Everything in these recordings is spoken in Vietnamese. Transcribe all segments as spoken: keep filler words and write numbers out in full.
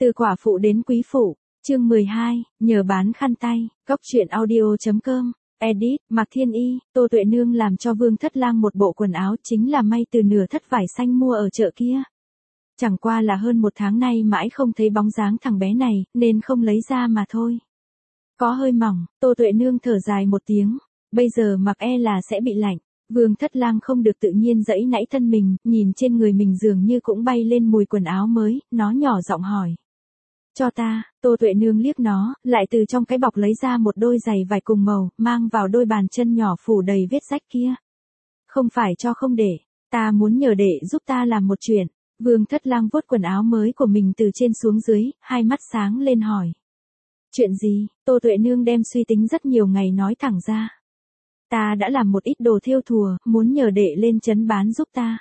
Từ quả phụ đến quý phụ, chương mười hai, nhờ bán khăn tay, Cóc truyện audio.com, edit, Mạc Thiên Y, Tô Tuệ Nương làm cho Vương Thất Lang một bộ quần áo chính là may từ nửa thất vải xanh mua ở chợ kia. Chẳng qua là hơn một tháng nay mãi không thấy bóng dáng thằng bé này, nên không lấy ra mà thôi. Có hơi mỏng, Tô Tuệ Nương thở dài một tiếng, bây giờ mặc e là sẽ bị lạnh. Vương Thất Lang không được tự nhiên giãy nãy thân mình, nhìn trên người mình dường như cũng bay lên mùi quần áo mới, nó nhỏ giọng hỏi. Cho ta, Tô Tuệ Nương liếc nó, lại từ trong cái bọc lấy ra một đôi giày vải cùng màu, mang vào đôi bàn chân nhỏ phủ đầy vết rách kia. Không phải cho không để, ta muốn nhờ đệ giúp ta làm một chuyện. Vương Thất Lang vuốt quần áo mới của mình từ trên xuống dưới, hai mắt sáng lên hỏi. Chuyện gì? Tô Tuệ Nương đem suy tính rất nhiều ngày nói thẳng ra. Ta đã làm một ít đồ thêu thùa, muốn nhờ đệ lên trấn bán giúp ta.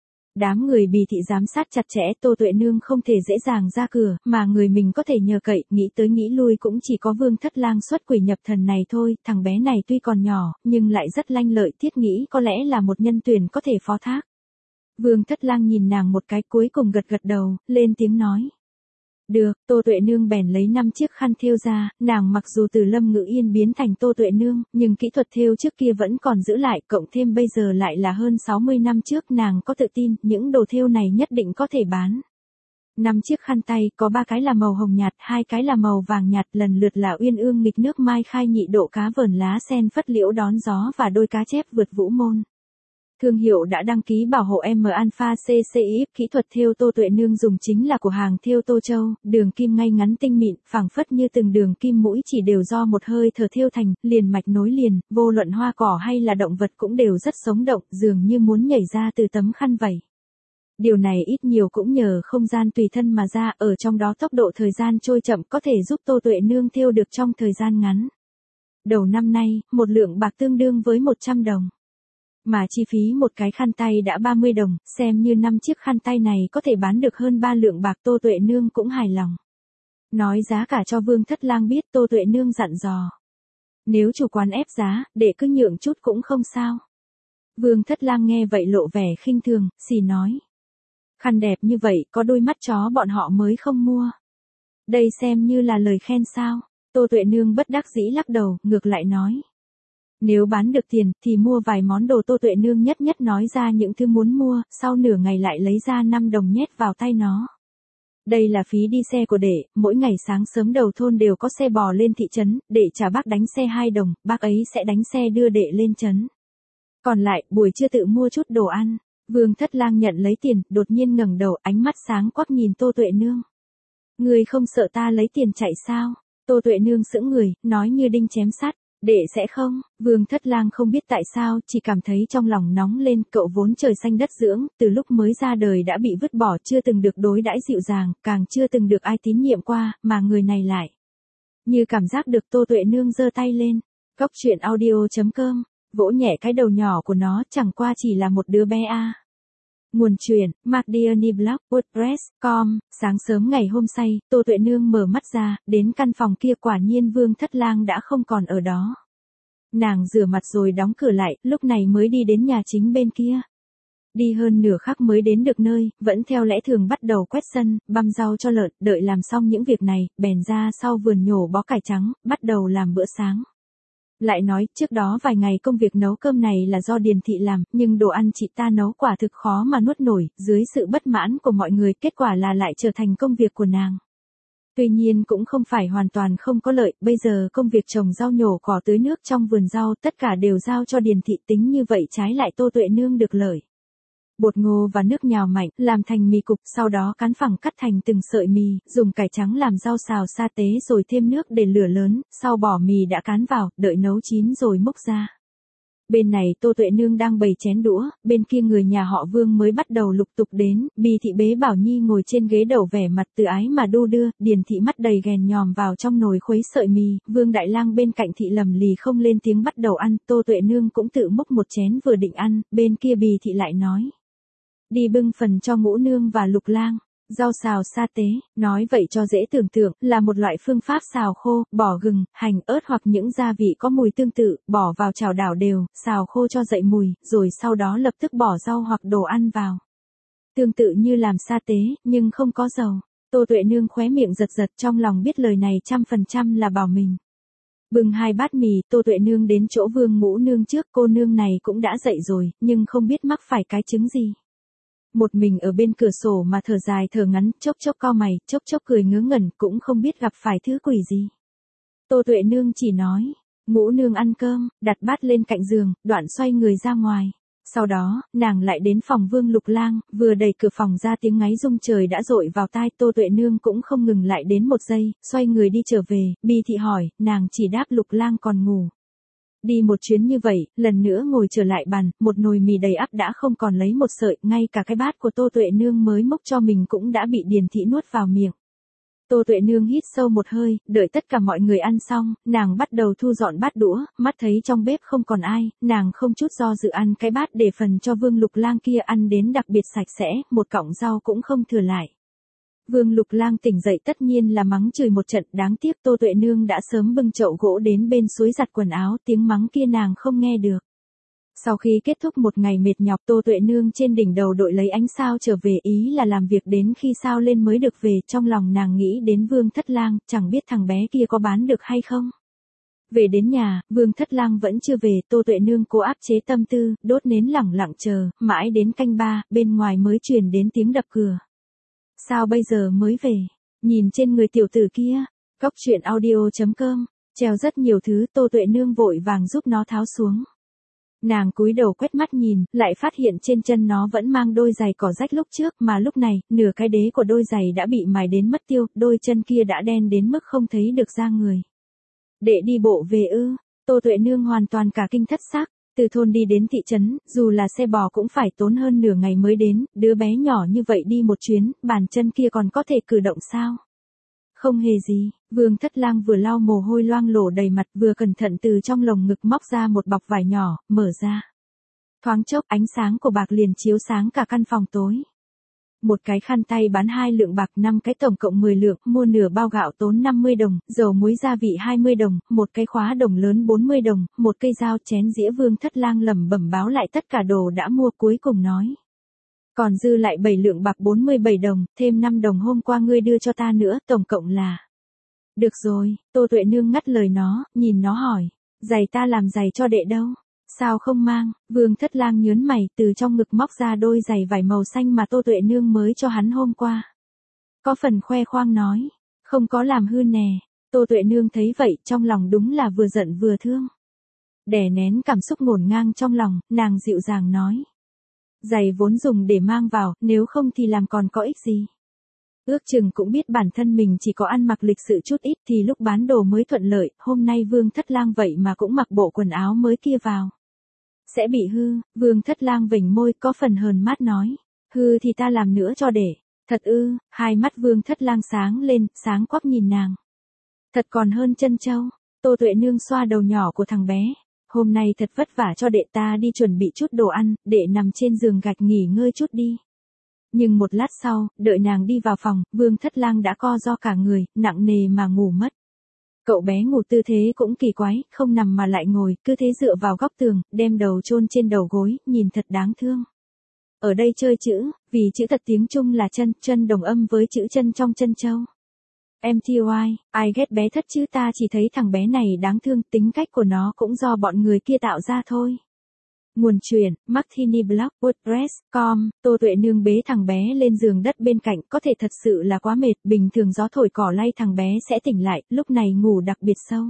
Đám người Bì thị giám sát chặt chẽ, Tô Tuệ Nương không thể dễ dàng ra cửa, mà người mình có thể nhờ cậy, nghĩ tới nghĩ lui cũng chỉ có Vương Thất Lang xuất quỷ nhập thần này thôi. Thằng bé này tuy còn nhỏ, nhưng lại rất lanh lợi, thiết nghĩ có lẽ là một nhân tuyển có thể phó thác. Vương Thất Lang nhìn nàng một cái, cuối cùng gật gật đầu, lên tiếng nói. Được, Tô Tuệ Nương bèn lấy năm chiếc khăn thêu ra, nàng mặc dù từ Lâm Ngữ Yên biến thành Tô Tuệ Nương, nhưng kỹ thuật thêu trước kia vẫn còn giữ lại, cộng thêm bây giờ lại là hơn sáu mươi năm trước, nàng có tự tin, những đồ thêu này nhất định có thể bán. Năm chiếc khăn tay, có ba cái là màu hồng nhạt, hai cái là màu vàng nhạt, lần lượt là Uyên Ương nghịch nước mai khai nhị độ cá vờn lá sen phất liễu đón gió và đôi cá chép vượt vũ môn. Thương hiệu đã đăng ký bảo hộ M Alpha C C I, kỹ thuật thêu Tô Tuệ Nương dùng chính là của hàng thêu Tô Châu, đường kim ngay ngắn tinh mịn, phẳng phất như từng đường kim mũi chỉ đều do một hơi thở thêu thành, liền mạch nối liền, vô luận hoa cỏ hay là động vật cũng đều rất sống động, dường như muốn nhảy ra từ tấm khăn vảy. Điều này ít nhiều cũng nhờ không gian tùy thân mà ra, ở trong đó tốc độ thời gian trôi chậm có thể giúp Tô Tuệ Nương thêu được trong thời gian ngắn. Đầu năm nay, một lượng bạc tương đương với một trăm đồng. Mà chi phí một cái khăn tay đã ba mươi đồng, xem như năm chiếc khăn tay này có thể bán được hơn ba lượng bạc, Tô Tuệ Nương cũng hài lòng. Nói giá cả cho Vương Thất Lang biết, Tô Tuệ Nương dặn dò. Nếu chủ quán ép giá, để cứ nhượng chút cũng không sao. Vương Thất Lang nghe vậy lộ vẻ khinh thường, xì nói. Khăn đẹp như vậy, có đôi mắt chó bọn họ mới không mua. Đây xem như là lời khen sao? Tô Tuệ Nương bất đắc dĩ lắc đầu, ngược lại nói. Nếu bán được tiền, thì mua vài món đồ. Tô Tuệ Nương nhất nhất nói ra những thứ muốn mua, sau nửa ngày lại lấy ra năm đồng nhét vào tay nó. Đây là phí đi xe của đệ, mỗi ngày sáng sớm đầu thôn đều có xe bò lên thị trấn, đệ trả bác đánh xe hai đồng, bác ấy sẽ đánh xe đưa đệ lên trấn. Còn lại, buổi trưa tự mua chút đồ ăn. Vương Thất Lang nhận lấy tiền, đột nhiên ngẩng đầu, ánh mắt sáng quắc nhìn Tô Tuệ Nương. Người không sợ ta lấy tiền chạy sao? Tô Tuệ Nương sững người, nói như đinh chém sắt. Đệ sẽ không, Vương Thất Lang không biết tại sao, chỉ cảm thấy trong lòng nóng lên, cậu vốn trời xanh đất dưỡng, từ lúc mới ra đời đã bị vứt bỏ, chưa từng được đối đãi dịu dàng, càng chưa từng được ai tín nhiệm qua, mà người này lại. Như cảm giác được. Tô Tuệ Nương giơ tay lên, Cóc truyện audio.com, vỗ nhẹ cái đầu nhỏ của nó, chẳng qua chỉ là một đứa bé a. À. Nguồn truyện, MacDiany Blog, WordPress chấm com, sáng sớm ngày hôm say, Tô Tuệ Nương mở mắt ra, đến căn phòng kia quả nhiên Vương Thất Lang đã không còn ở đó. Nàng rửa mặt rồi đóng cửa lại, lúc này mới đi đến nhà chính bên kia. Đi hơn nửa khắc mới đến được nơi, vẫn theo lẽ thường bắt đầu quét sân, băm rau cho lợn, đợi làm xong những việc này, bèn ra sau vườn nhổ bó cải trắng, bắt đầu làm bữa sáng. Lại nói, trước đó vài ngày công việc nấu cơm này là do Điền Thị làm, nhưng đồ ăn chị ta nấu quả thực khó mà nuốt nổi, dưới sự bất mãn của mọi người, kết quả là lại trở thành công việc của nàng. Tuy nhiên cũng không phải hoàn toàn không có lợi, bây giờ công việc trồng rau nhổ cỏ tưới nước trong vườn rau, tất cả đều giao cho Điền Thị, tính như vậy trái lại Tô Tuệ Nương được lợi. Bột ngô và nước nhào mạnh, làm thành mì cục, sau đó cán phẳng cắt thành từng sợi mì, dùng cải trắng làm rau xào sa tế rồi thêm nước để lửa lớn, sau bỏ mì đã cán vào, đợi nấu chín rồi múc ra. Bên này Tô Tuệ Nương đang bày chén đũa, bên kia người nhà họ Vương mới bắt đầu lục tục đến, Bì thị bế Bảo Nhi ngồi trên ghế đầu vẻ mặt từ ái mà đu đưa, Điền Thị mắt đầy ghèn nhòm vào trong nồi khuấy sợi mì, Vương Đại Lang bên cạnh Thị lầm lì không lên tiếng bắt đầu ăn, Tô Tuệ Nương cũng tự múc một chén vừa định ăn, bên kia Bì Thị lại nói. Đi bưng phần cho Ngũ Nương và Lục Lang. Rau xào sa tế, nói vậy cho dễ tưởng tượng, là một loại phương pháp xào khô, bỏ gừng, hành, ớt hoặc những gia vị có mùi tương tự, bỏ vào chảo đảo đều, xào khô cho dậy mùi, rồi sau đó lập tức bỏ rau hoặc đồ ăn vào. Tương tự như làm sa tế, nhưng không có dầu. Tô Tuệ Nương khóe miệng giật giật, trong lòng biết lời này trăm phần trăm là bảo mình. Bưng hai bát mì, Tô Tuệ Nương đến chỗ Vương Ngũ Nương trước, cô nương này cũng đã dậy rồi, nhưng không biết mắc phải cái chứng gì. Một mình ở bên cửa sổ mà thở dài thở ngắn, chốc chốc cau mày, chốc chốc cười ngớ ngẩn, cũng không biết gặp phải thứ quỷ gì. Tô Tuệ Nương chỉ nói, Ngũ Nương ăn cơm, đặt bát lên cạnh giường, đoạn xoay người ra ngoài. Sau đó, nàng lại đến phòng Vương Lục Lang, vừa đẩy cửa phòng ra tiếng ngáy rung trời đã dội vào tai. Tô Tuệ Nương cũng không ngừng lại đến một giây, xoay người đi trở về. Bi thị hỏi, nàng chỉ đáp Lục Lang còn ngủ. Đi một chuyến như vậy, lần nữa ngồi trở lại bàn, một nồi mì đầy ắp đã không còn lấy một sợi, ngay cả cái bát của Tô Tuệ Nương mới múc cho mình cũng đã bị Điền thị nuốt vào miệng. Tô Tuệ Nương hít sâu một hơi, đợi tất cả mọi người ăn xong, nàng bắt đầu thu dọn bát đũa, mắt thấy trong bếp không còn ai, nàng không chút do dự ăn cái bát để phần cho Vương Lục Lang kia ăn đến đặc biệt sạch sẽ, một cọng rau cũng không thừa lại. Vương Lục Lang tỉnh dậy tất nhiên là mắng chửi một trận, đáng tiếc Tô Tuệ Nương đã sớm bưng chậu gỗ đến bên suối giặt quần áo, tiếng mắng kia nàng không nghe được. Sau khi kết thúc một ngày mệt nhọc, Tô Tuệ Nương trên đỉnh đầu đội lấy ánh sao trở về, ý là làm việc đến khi sao lên mới được về. Trong lòng nàng nghĩ đến Vương Thất Lang, chẳng biết thằng bé kia có bán được hay không. Về đến nhà, Vương Thất Lang vẫn chưa về, Tô Tuệ Nương cố áp chế tâm tư, đốt nến lẳng lặng chờ, mãi đến canh ba, bên ngoài mới truyền đến tiếng đập cửa. Sao bây giờ mới về? Nhìn trên người tiểu tử kia, Cóc truyện audio chấm com, treo rất nhiều thứ, Tô Tuệ Nương vội vàng giúp nó tháo xuống. Nàng cúi đầu quét mắt nhìn, lại phát hiện trên chân nó vẫn mang đôi giày cỏ rách lúc trước, mà lúc này, nửa cái đế của đôi giày đã bị mài đến mất tiêu, đôi chân kia đã đen đến mức không thấy được da người. Đệ đi bộ về ư? Tô Tuệ Nương hoàn toàn cả kinh thất xác. Từ thôn đi đến thị trấn, dù là xe bò cũng phải tốn hơn nửa ngày mới đến, đứa bé nhỏ như vậy đi một chuyến, bàn chân kia còn có thể cử động sao? Không hề gì, Vương Thất Lang vừa lau mồ hôi loang lổ đầy mặt, vừa cẩn thận từ trong lồng ngực móc ra một bọc vải nhỏ, mở ra. Thoáng chốc ánh sáng của bạc liền chiếu sáng cả căn phòng tối. Một cái khăn tay bán hai lượng bạc, năm cái tổng cộng mười lượng, mua nửa bao gạo tốn năm mươi đồng, dầu muối gia vị hai mươi đồng, một cái khóa đồng lớn bốn mươi đồng, một cây dao chén dĩa. Vương Thất Lang lẩm bẩm báo lại tất cả đồ đã mua, cuối cùng nói. Còn dư lại bảy lượng bạc bốn mươi bảy đồng, thêm năm đồng hôm qua ngươi đưa cho ta nữa, tổng cộng là. Được rồi, Tô Tuệ Nương ngắt lời nó, nhìn nó hỏi, giày ta làm giày cho đệ đâu? Sao không mang? Vương Thất Lang nhớn mày, từ trong ngực móc ra đôi giày vải màu xanh mà Tô Tuệ Nương mới cho hắn hôm qua. Có phần khoe khoang nói, không có làm hư nè. Tô Tuệ Nương thấy vậy, trong lòng đúng là vừa giận vừa thương. Đè nén cảm xúc ngổn ngang trong lòng, nàng dịu dàng nói. Giày vốn dùng để mang vào, nếu không thì làm còn có ích gì. Ước chừng cũng biết bản thân mình chỉ có ăn mặc lịch sự chút ít thì lúc bán đồ mới thuận lợi, hôm nay Vương Thất Lang vậy mà cũng mặc bộ quần áo mới kia vào. Sẽ bị hư, Vương Thất Lang vểnh môi có phần hờn mát nói. Hư thì ta làm nữa cho để. Thật ư? Hai mắt Vương Thất Lang sáng lên, sáng quắc nhìn nàng. Thật còn hơn chân châu. Tô Tuệ Nương xoa đầu nhỏ của thằng bé. Hôm nay thật vất vả cho đệ ta đi chuẩn bị chút đồ ăn, đệ nằm trên giường gạch nghỉ ngơi chút đi. Nhưng một lát sau, đợi nàng đi vào phòng, Vương Thất Lang đã co ro cả người, nặng nề mà ngủ mất. Cậu bé ngủ tư thế cũng kỳ quái, không nằm mà lại ngồi, cứ thế dựa vào góc tường, đem đầu chôn trên đầu gối, nhìn thật đáng thương. Ở đây chơi chữ, vì chữ thật tiếng Trung là chân, chân đồng âm với chữ chân trong chân châu. em tê i, ai ghét bé Thất chứ, ta chỉ thấy thằng bé này đáng thương, tính cách của nó cũng do bọn người kia tạo ra thôi. Nguồn truyện, Martini Blog, WordPress chấm com, Tô Tuệ Nương bế thằng bé lên giường đất bên cạnh, có thể thật sự là quá mệt, bình thường gió thổi cỏ lay thằng bé sẽ tỉnh lại, lúc này ngủ đặc biệt sâu.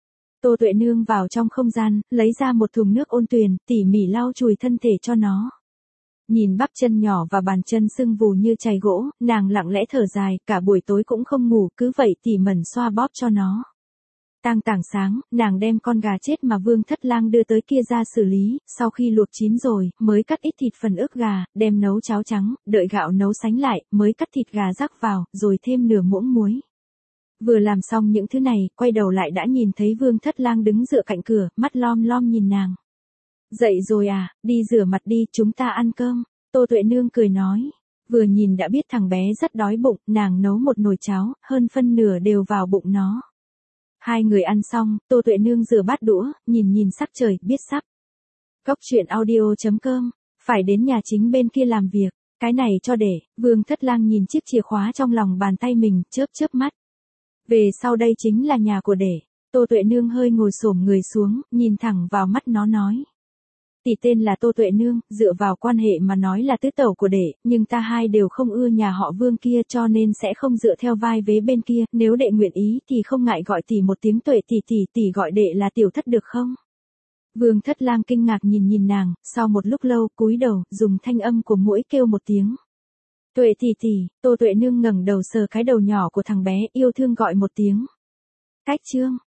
Tô Tuệ Nương vào trong không gian, lấy ra một thùng nước ôn tuyền, tỉ mỉ lau chùi thân thể cho nó. Nhìn bắp chân nhỏ và bàn chân sưng vù như chày gỗ, nàng lặng lẽ thở dài, cả buổi tối cũng không ngủ, cứ vậy tỉ mẩn xoa bóp cho nó. Tang tảng sáng, nàng đem con gà chết mà Vương Thất Lang đưa tới kia ra xử lý, sau khi luộc chín rồi, mới cắt ít thịt phần ức gà, đem nấu cháo trắng, đợi gạo nấu sánh lại, mới cắt thịt gà rắc vào, rồi thêm nửa muỗng muối. Vừa làm xong những thứ này, quay đầu lại đã nhìn thấy Vương Thất Lang đứng dựa cạnh cửa, mắt lom lom nhìn nàng. Dậy rồi à, đi rửa mặt đi, chúng ta ăn cơm. Tô Tuệ Nương cười nói. Vừa nhìn đã biết thằng bé rất đói bụng, nàng nấu một nồi cháo, hơn phân nửa đều vào bụng nó. Hai người ăn xong, Tô Tuệ Nương rửa bát đũa, nhìn nhìn sắc trời, biết sắp. Cóc truyện audio chấm com, phải đến nhà chính bên kia làm việc. Cái này cho để, Vương Thất Lang nhìn chiếc chìa khóa trong lòng bàn tay mình, chớp chớp mắt. Về sau đây chính là nhà của để. Tô Tuệ Nương hơi ngồi xổm người xuống, nhìn thẳng vào mắt nó nói. Tỷ tên là Tô Tuệ Nương, dựa vào quan hệ mà nói là tứ tẩu của đệ, nhưng ta hai đều không ưa nhà họ Vương kia cho nên sẽ không dựa theo vai vế bên kia, nếu đệ nguyện ý thì không ngại gọi tỷ một tiếng Tuệ tỷ tỷ tỷ gọi đệ là tiểu thất được không? Vương Thất Lang kinh ngạc nhìn nhìn nàng, sau một lúc lâu cúi đầu, dùng thanh âm của muỗi kêu một tiếng. Tuệ tỷ tỷ, Tô Tuệ Nương ngẩng đầu sờ cái đầu nhỏ của thằng bé, yêu thương gọi một tiếng. Cách chương